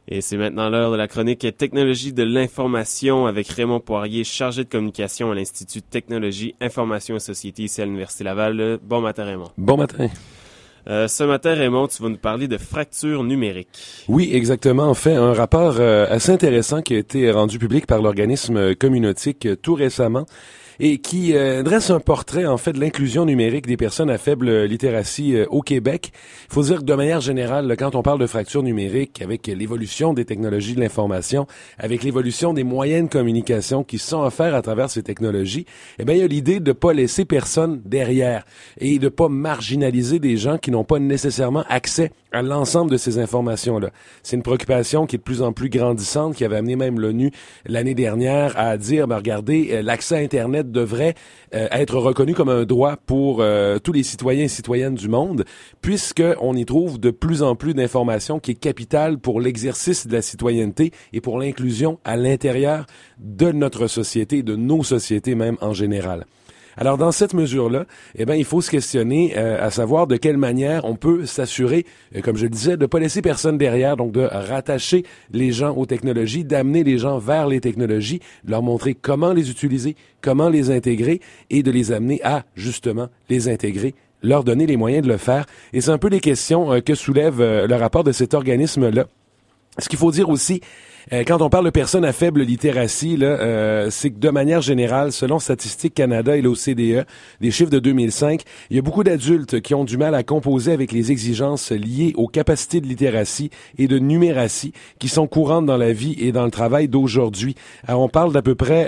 Et c'est maintenant l'heure de la chronique Technologie de l'information avec Raymond Poirier, chargé de communication à l'Institut Technologie, Information et Société ici à l'Université Laval. Bon matin, Raymond. Bon matin. Ce matin, Raymond, tu vas nous parler de fracture numérique. Oui, exactement. En fait, un rapport assez intéressant qui a été rendu public par l'organisme Communautique tout récemment et qui dresse un portrait, en fait, de l'inclusion numérique des personnes à faible littératie au Québec. Il faut dire que de manière générale, quand on parle de fracture numérique, avec l'évolution des technologies de l'information, avec l'évolution des moyens de communication qui sont offerts à travers ces technologies, eh bien, il y a l'idée de pas laisser personne derrière et de pas marginaliser des gens qui n'ont pas nécessairement accès à l'ensemble de ces informations-là. C'est une préoccupation qui est de plus en plus grandissante, qui avait amené même l'ONU l'année dernière à dire, regardez, l'accès à Internet devrait être reconnu comme un droit pour tous les citoyens et citoyennes du monde, puisqu'on y trouve de plus en plus d'informations qui est capitale pour l'exercice de la citoyenneté et pour l'inclusion à l'intérieur de notre société, de nos sociétés même en général. Alors, dans cette mesure-là, eh ben, il faut se questionner à savoir de quelle manière on peut s'assurer, comme je le disais, de pas laisser personne derrière, donc de rattacher les gens aux technologies, d'amener les gens vers les technologies, de leur montrer comment les utiliser, comment les intégrer et de les amener à, justement, les intégrer, leur donner les moyens de le faire. Et c'est un peu les questions que soulève le rapport de cet organisme-là. Ce qu'il faut dire aussi, quand on parle de personnes à faible littératie, là, c'est que de manière générale, selon Statistique Canada et l'OCDE, des chiffres de 2005, il y a beaucoup d'adultes qui ont du mal à composer avec les exigences liées aux capacités de littératie et de numératie qui sont courantes dans la vie et dans le travail d'aujourd'hui. Alors, on parle d'à peu près,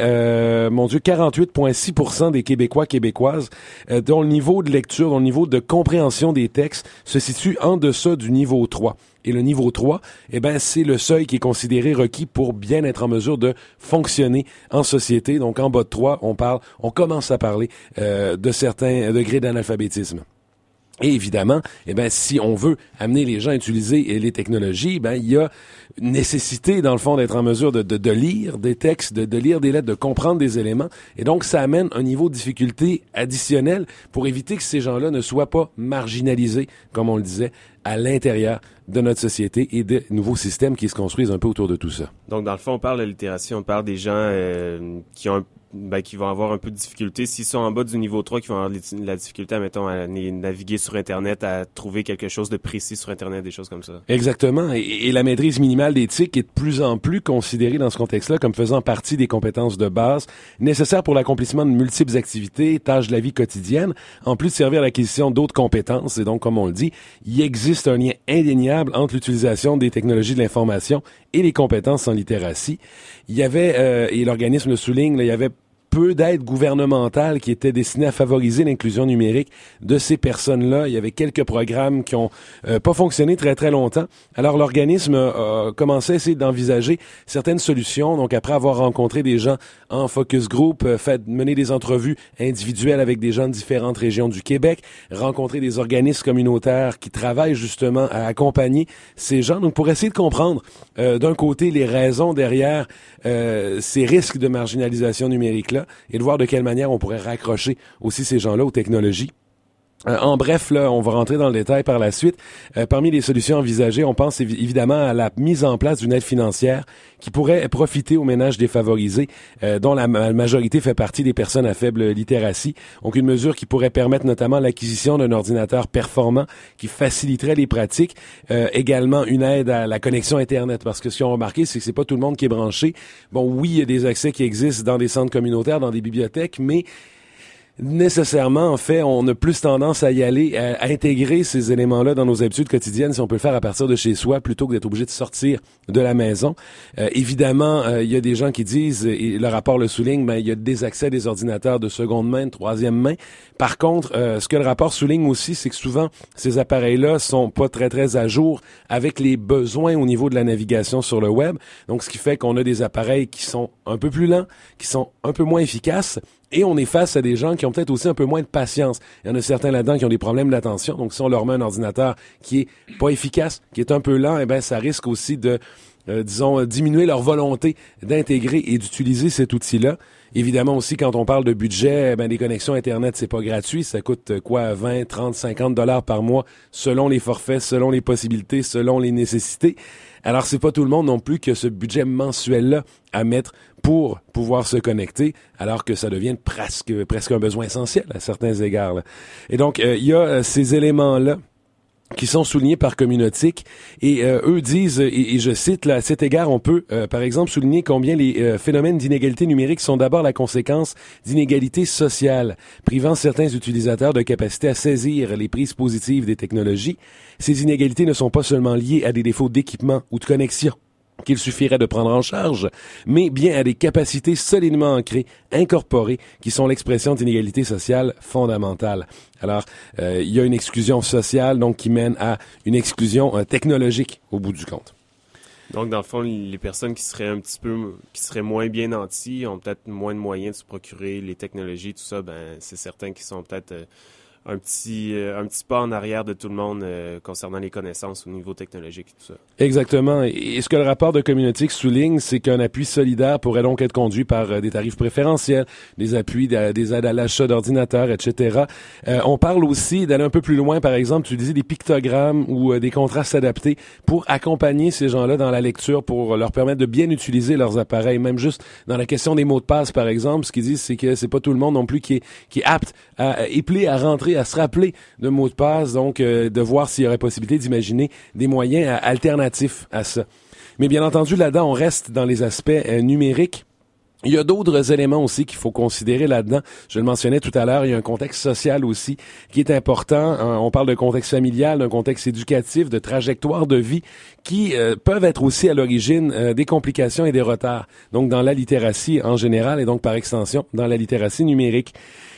48,6% des Québécois, Québécoises, dont le niveau de lecture, dont le niveau de compréhension des textes se situe en deçà du niveau 3. Et le niveau 3, eh ben, c'est le seuil qui est considéré requis pour bien être en mesure de fonctionner en société. Donc, en bas de 3, on commence à parler de certains degrés d'analphabétisme. Et évidemment, eh ben, si on veut amener les gens à utiliser les technologies, ben, il y a nécessité, dans le fond, d'être en mesure de lire des textes, de lire des lettres, de comprendre des éléments. Et donc, ça amène un niveau de difficulté additionnel pour éviter que ces gens-là ne soient pas marginalisés, comme on le disait, à l'intérieur de notre société et de nouveaux systèmes qui se construisent un peu autour de tout ça. Donc, dans le fond, on parle de littératie, on parle des gens qui vont avoir un peu de difficulté. S'ils sont en bas du niveau 3, qui vont avoir la difficulté, mettons, à naviguer sur Internet, à trouver quelque chose de précis sur Internet, des choses comme ça. Exactement. Et la maîtrise minimale d'éthique est de plus en plus considérée dans ce contexte-là comme faisant partie des compétences de base nécessaires pour l'accomplissement de multiples activités, tâches de la vie quotidienne, en plus de servir à l'acquisition d'autres compétences. Et donc, comme on le dit, il existe un lien indéniable entre l'utilisation des technologies de l'information et les compétences en littératie. Il y avait, et l'organisme le souligne, il y avait peu d'aides gouvernementales qui étaient destinées à favoriser l'inclusion numérique de ces personnes-là. Il y avait quelques programmes qui ont pas fonctionné très, très longtemps. Alors, l'organisme a commencé à essayer d'envisager certaines solutions. Donc, après avoir rencontré des gens en focus group, mené des entrevues individuelles avec des gens de différentes régions du Québec, rencontré des organismes communautaires qui travaillent justement à accompagner ces gens. Donc, pour essayer de comprendre, d'un côté, les raisons derrière ces risques de marginalisation numérique-là, et de voir de quelle manière on pourrait raccrocher aussi ces gens-là aux technologies. En bref, là, on va rentrer dans le détail par la suite. Parmi les solutions envisagées, on pense évidemment à la mise en place d'une aide financière qui pourrait profiter aux ménages défavorisés, dont la majorité fait partie des personnes à faible littératie. Donc, une mesure qui pourrait permettre notamment l'acquisition d'un ordinateur performant qui faciliterait les pratiques. Également, une aide à la connexion Internet, parce que ce qu'on a remarqué, c'est que c'est pas tout le monde qui est branché. Bon, oui, il y a des accès qui existent dans des centres communautaires, dans des bibliothèques, mais nécessairement, en fait, on a plus tendance à y aller, à intégrer ces éléments-là dans nos habitudes quotidiennes si on peut le faire à partir de chez soi plutôt que d'être obligé de sortir de la maison. Évidemment, il y a des gens qui disent, et le rapport le souligne, il y a des accès à des ordinateurs de seconde main, de troisième main. Par contre, ce que le rapport souligne aussi, c'est que souvent, ces appareils-là sont pas très, très à jour avec les besoins au niveau de la navigation sur le web. Donc, ce qui fait qu'on a des appareils qui sont un peu plus lents, qui sont un peu moins efficaces. Et on est face à des gens qui ont peut-être aussi un peu moins de patience. Il y en a certains là-dedans qui ont des problèmes d'attention. Donc, si on leur met un ordinateur qui est pas efficace, qui est un peu lent, eh ben, ça risque aussi de, diminuer leur volonté d'intégrer et d'utiliser cet outil-là. Évidemment aussi, quand on parle de budget, les connexions Internet, c'est pas gratuit. Ça coûte 20, 30, 50 $ par mois selon les forfaits, selon les possibilités, selon les nécessités. Alors, c'est pas tout le monde non plus qui a ce budget mensuel-là à mettre pour pouvoir se connecter, alors que ça devient presque un besoin essentiel à certains égards, là. Et donc, il y a ces éléments-là qui sont soulignés par Communautique, et eux disent, et je cite, là, à cet égard, on peut, par exemple, souligner combien les phénomènes d'inégalité numérique sont d'abord la conséquence d'inégalités sociales, privant certains utilisateurs de capacité à saisir les prises positives des technologies. Ces inégalités ne sont pas seulement liées à des défauts d'équipement ou de connexion qu'il suffirait de prendre en charge, mais bien à des capacités solidement ancrées, incorporées, qui sont l'expression d'inégalités sociales fondamentales. Alors, il y a une exclusion sociale, donc, qui mène à une exclusion technologique, au bout du compte. Donc, dans le fond, les personnes qui seraient qui seraient moins bien nantis, ont peut-être moins de moyens de se procurer les technologies, tout ça, c'est certain qu'ils sont peut-être un petit pas en arrière de tout le monde concernant les connaissances au niveau technologique et tout ça. Exactement. Et ce que le rapport de Communautique souligne, c'est qu'un appui solidaire pourrait donc être conduit par des tarifs préférentiels, des appuis, des aides à l'achat d'ordinateurs, etc. On parle aussi d'aller un peu plus loin, par exemple, d'utiliser des pictogrammes ou des contrastes adaptés pour accompagner ces gens-là dans la lecture, pour leur permettre de bien utiliser leurs appareils. Même juste dans la question des mots de passe, par exemple, ce qu'ils disent, c'est que c'est pas tout le monde non plus qui est apte à épeler, à rentrer, à se rappeler de mots de passe, donc de voir s'il y aurait possibilité d'imaginer des moyens alternatifs à ça. Mais bien entendu, là-dedans, on reste dans les aspects numériques. Il y a d'autres éléments aussi qu'il faut considérer là-dedans. Je le mentionnais tout à l'heure, il y a un contexte social aussi qui est important. On parle de contexte familial, d'un contexte éducatif, de trajectoire de vie qui peuvent être aussi à l'origine des complications et des retards. Donc dans la littératie en général et donc par extension dans la littératie numérique.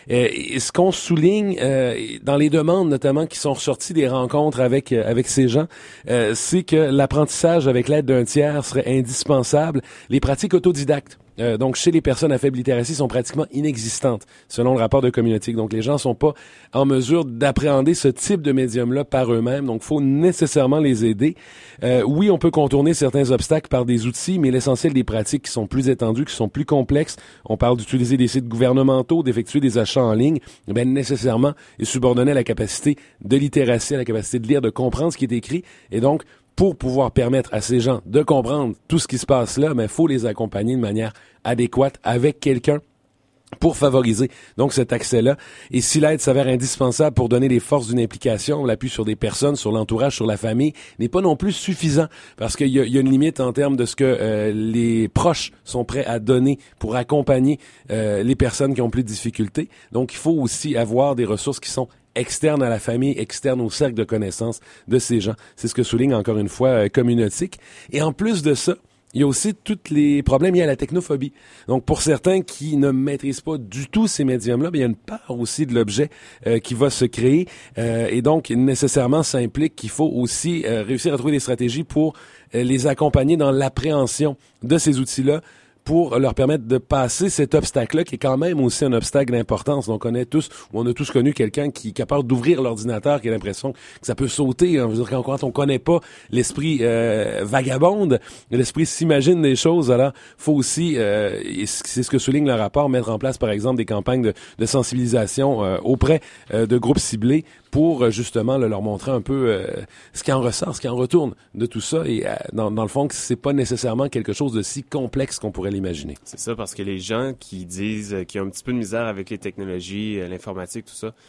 Et ce qu'on souligne dans les demandes notamment qui sont ressorties des rencontres avec ces gens, c'est que l'apprentissage avec l'aide d'un tiers serait indispensable. Les pratiques autodidactes, donc chez les personnes à faible littératie, sont pratiquement inexistantes selon le rapport de Communautique. Donc les gens sont pas en mesure d'appréhender ce type de médium-là par eux-mêmes. Donc faut nécessairement les aider. Oui, on peut contourner certains obstacles par des outils, mais l'essentiel des pratiques qui sont plus étendues, qui sont plus complexes, on parle d'utiliser des sites gouvernementaux, d'effectuer des achats en ligne, nécessairement est subordonné à la capacité de littératie, à la capacité de lire, de comprendre ce qui est écrit. Et donc, pour pouvoir permettre à ces gens de comprendre tout ce qui se passe là, faut les accompagner de manière adéquate avec quelqu'un pour favoriser donc cet accès-là. Et si l'aide s'avère indispensable pour donner les forces d'une implication, l'appui sur des personnes, sur l'entourage, sur la famille, n'est pas non plus suffisant, parce qu'il y a une limite en termes de ce que les proches sont prêts à donner pour accompagner les personnes qui ont plus de difficultés. Donc, il faut aussi avoir des ressources qui sont externes à la famille, externes au cercle de connaissances de ces gens. C'est ce que souligne encore une fois Communautique. Et en plus de ça, il y a aussi tous les problèmes liés à la technophobie. Donc, pour certains qui ne maîtrisent pas du tout ces médiums-là, il y a une part aussi de l'objet qui va se créer. Et donc, nécessairement, ça implique qu'il faut aussi réussir à trouver des stratégies pour les accompagner dans l'appréhension de ces outils-là, pour leur permettre de passer cet obstacle-là, qui est quand même aussi un obstacle d'importance. Donc, on a tous connu quelqu'un qui a peur d'ouvrir l'ordinateur, qui a l'impression que ça peut sauter. Je veux dire, quand on connaît pas l'esprit vagabonde, l'esprit s'imagine des choses, alors faut aussi, et c'est ce que souligne le rapport, mettre en place, par exemple, des campagnes de sensibilisation auprès de groupes ciblés pour justement leur montrer un peu ce qui en ressort, ce qui en retourne de tout ça, et dans le fond, que c'est pas nécessairement quelque chose de si complexe qu'on pourrait l'imaginer. C'est ça, parce que les gens qui disent qu'ils ont un petit peu de misère avec les technologies, l'informatique, tout ça,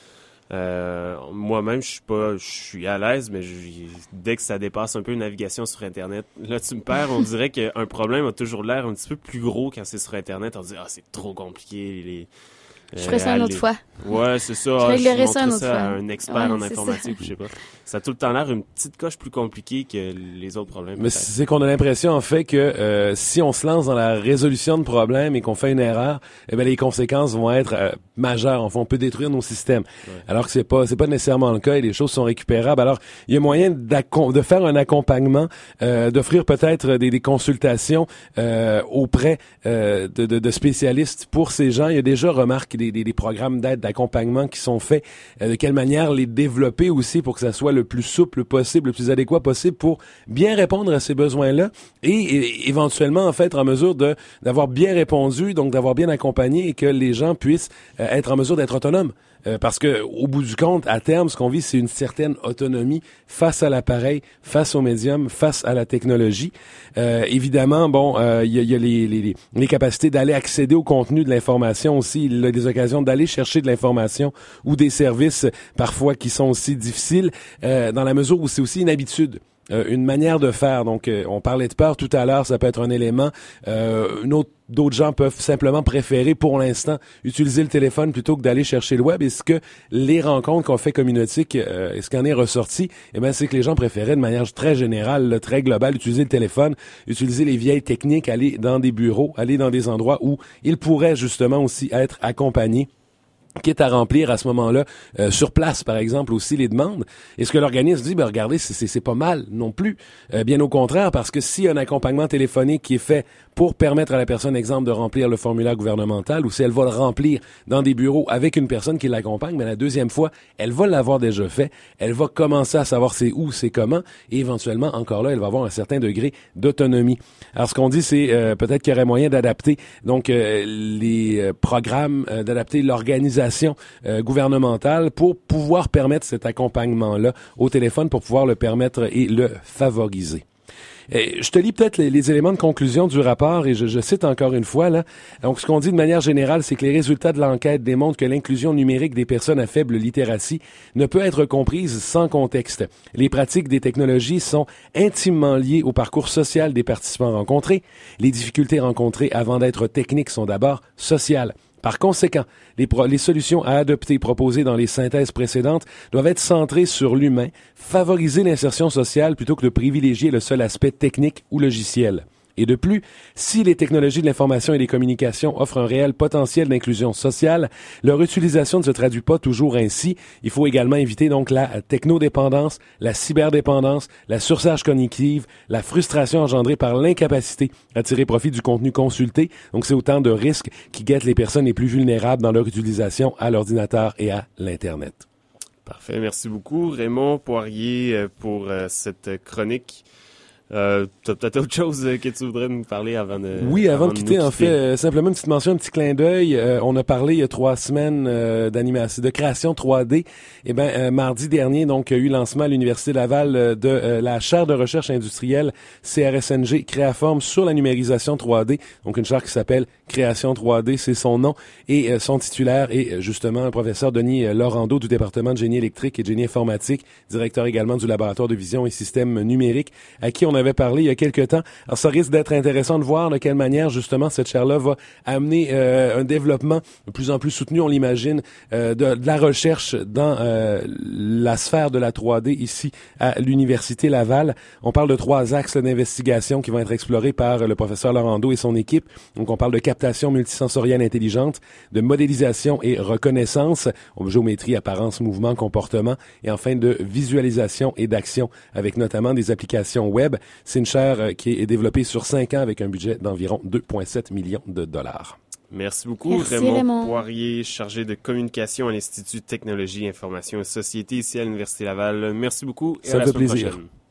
moi-même, je suis à l'aise, mais dès que ça dépasse un peu une navigation sur Internet, là, tu me perds. On dirait qu'un problème a toujours l'air un petit peu plus gros quand c'est sur Internet. On dit, c'est trop compliqué, je ferai ça une autre fois. Ouais, c'est ça. Je réglerai ça une autre fois. À un expert en informatique, je sais pas. Ça a tout le temps l'air une petite coche plus compliquée que les autres problèmes. Mais c'est qu'on a l'impression, en fait, que si on se lance dans la résolution de problèmes et qu'on fait une erreur, les conséquences vont être majeures. Enfin, on peut détruire nos systèmes. Ouais. Alors que c'est pas nécessairement le cas et les choses sont récupérables. Alors, il y a moyen de faire un accompagnement, d'offrir peut-être des consultations auprès de spécialistes pour ces gens. Il y a déjà, remarque, des programmes d'aide, d'accompagnement qui sont faits. De quelle manière les développer aussi pour que ça soit le plus souple possible, le plus adéquat possible pour bien répondre à ces besoins-là et éventuellement, en fait, être en mesure d'avoir bien répondu, donc d'avoir bien accompagné et que les gens puissent être en mesure d'être autonomes parce que au bout du compte, à terme, ce qu'on vit, c'est une certaine autonomie face à l'appareil, face au médium, face à la technologie. Évidemment, il y a les capacités d'aller accéder au contenu de l'information aussi. Il y a des occasions d'aller chercher de l'information ou des services parfois qui sont aussi difficiles, dans la mesure où c'est aussi une habitude. Une manière de faire. Donc, on parlait de peur tout à l'heure, ça peut être un élément. D'autres gens peuvent simplement préférer, pour l'instant, utiliser le téléphone plutôt que d'aller chercher le web. Et ce que les rencontres qu'on fait communautiques, et ce qu'en est ressorti, c'est que les gens préféraient de manière très générale, très globale, utiliser le téléphone, utiliser les vieilles techniques, aller dans des bureaux, aller dans des endroits où ils pourraient justement aussi être accompagnés, quitte à remplir à ce moment-là sur place, par exemple, aussi les demandes. Et ce que l'organisme dit, regardez, c'est pas mal non plus. Bien au contraire, parce que s'il y a un accompagnement téléphonique qui est fait pour permettre à la personne, exemple, de remplir le formulaire gouvernemental, ou si elle va le remplir dans des bureaux avec une personne qui l'accompagne, mais la deuxième fois, elle va l'avoir déjà fait, elle va commencer à savoir c'est où, c'est comment, et éventuellement, encore là, elle va avoir un certain degré d'autonomie. Alors, ce qu'on dit, c'est peut-être qu'il y aurait moyen d'adapter donc les programmes, d'adapter l'organisation gouvernementale pour pouvoir permettre cet accompagnement-là au téléphone, pour pouvoir le permettre et le favoriser. Je te lis peut-être les éléments de conclusion du rapport et je cite encore une fois là. Donc, ce qu'on dit de manière générale, c'est que les résultats de l'enquête démontrent que l'inclusion numérique des personnes à faible littératie ne peut être comprise sans contexte. Les pratiques des technologies sont intimement liées au parcours social des participants rencontrés. Les difficultés rencontrées avant d'être techniques sont d'abord sociales. Par conséquent, les solutions à adopter proposées dans les synthèses précédentes doivent être centrées sur l'humain, favoriser l'insertion sociale plutôt que de privilégier le seul aspect technique ou logiciel. Et de plus, si les technologies de l'information et des communications offrent un réel potentiel d'inclusion sociale, leur utilisation ne se traduit pas toujours ainsi. Il faut également éviter donc la technodépendance, la cyberdépendance, la surcharge cognitive, la frustration engendrée par l'incapacité à tirer profit du contenu consulté. Donc, c'est autant de risques qui guettent les personnes les plus vulnérables dans leur utilisation à l'ordinateur et à l'Internet. Parfait. Merci beaucoup, Raymond Poirier, pour cette chronique. T'as peut-être autre chose que tu voudrais nous parler avant de... Oui, avant de quitter, en fait, simplement une petite mention, un petit clin d'œil. On a parlé il y a 3 semaines d'animation, de création 3D. Mardi dernier, donc, il y a eu lancement à l'Université Laval de la chaire de recherche industrielle CRSNG Créaforme sur la numérisation 3D. Donc, une chaire qui s'appelle Création 3D, c'est son nom. Et son titulaire est justement le professeur Denis Laurando du département de génie électrique et de génie informatique, directeur également du laboratoire de vision et systèmes numériques, à qui on avait parlé il y a quelques temps. Alors, ça risque d'être intéressant de voir de quelle manière, justement, cette chaire-là va amener un développement de plus en plus soutenu, on l'imagine, de la recherche dans la sphère de la 3D ici à l'Université Laval. On parle de 3 axes d'investigation qui vont être explorés par le professeur Laurando et son équipe. Donc, on parle de captation multisensorielle intelligente, de modélisation et reconnaissance, géométrie, apparence, mouvement, comportement, et enfin de visualisation et d'action, avec notamment des applications web. C'est une chaire qui est développée sur 5 ans avec un budget d'environ 2,7 millions de dollars. Merci beaucoup, Merci, Raymond Poirier, chargé de communication à l'Institut Technologie, Information et Société ici à l'Université Laval. Merci beaucoup et à la semaine prochaine.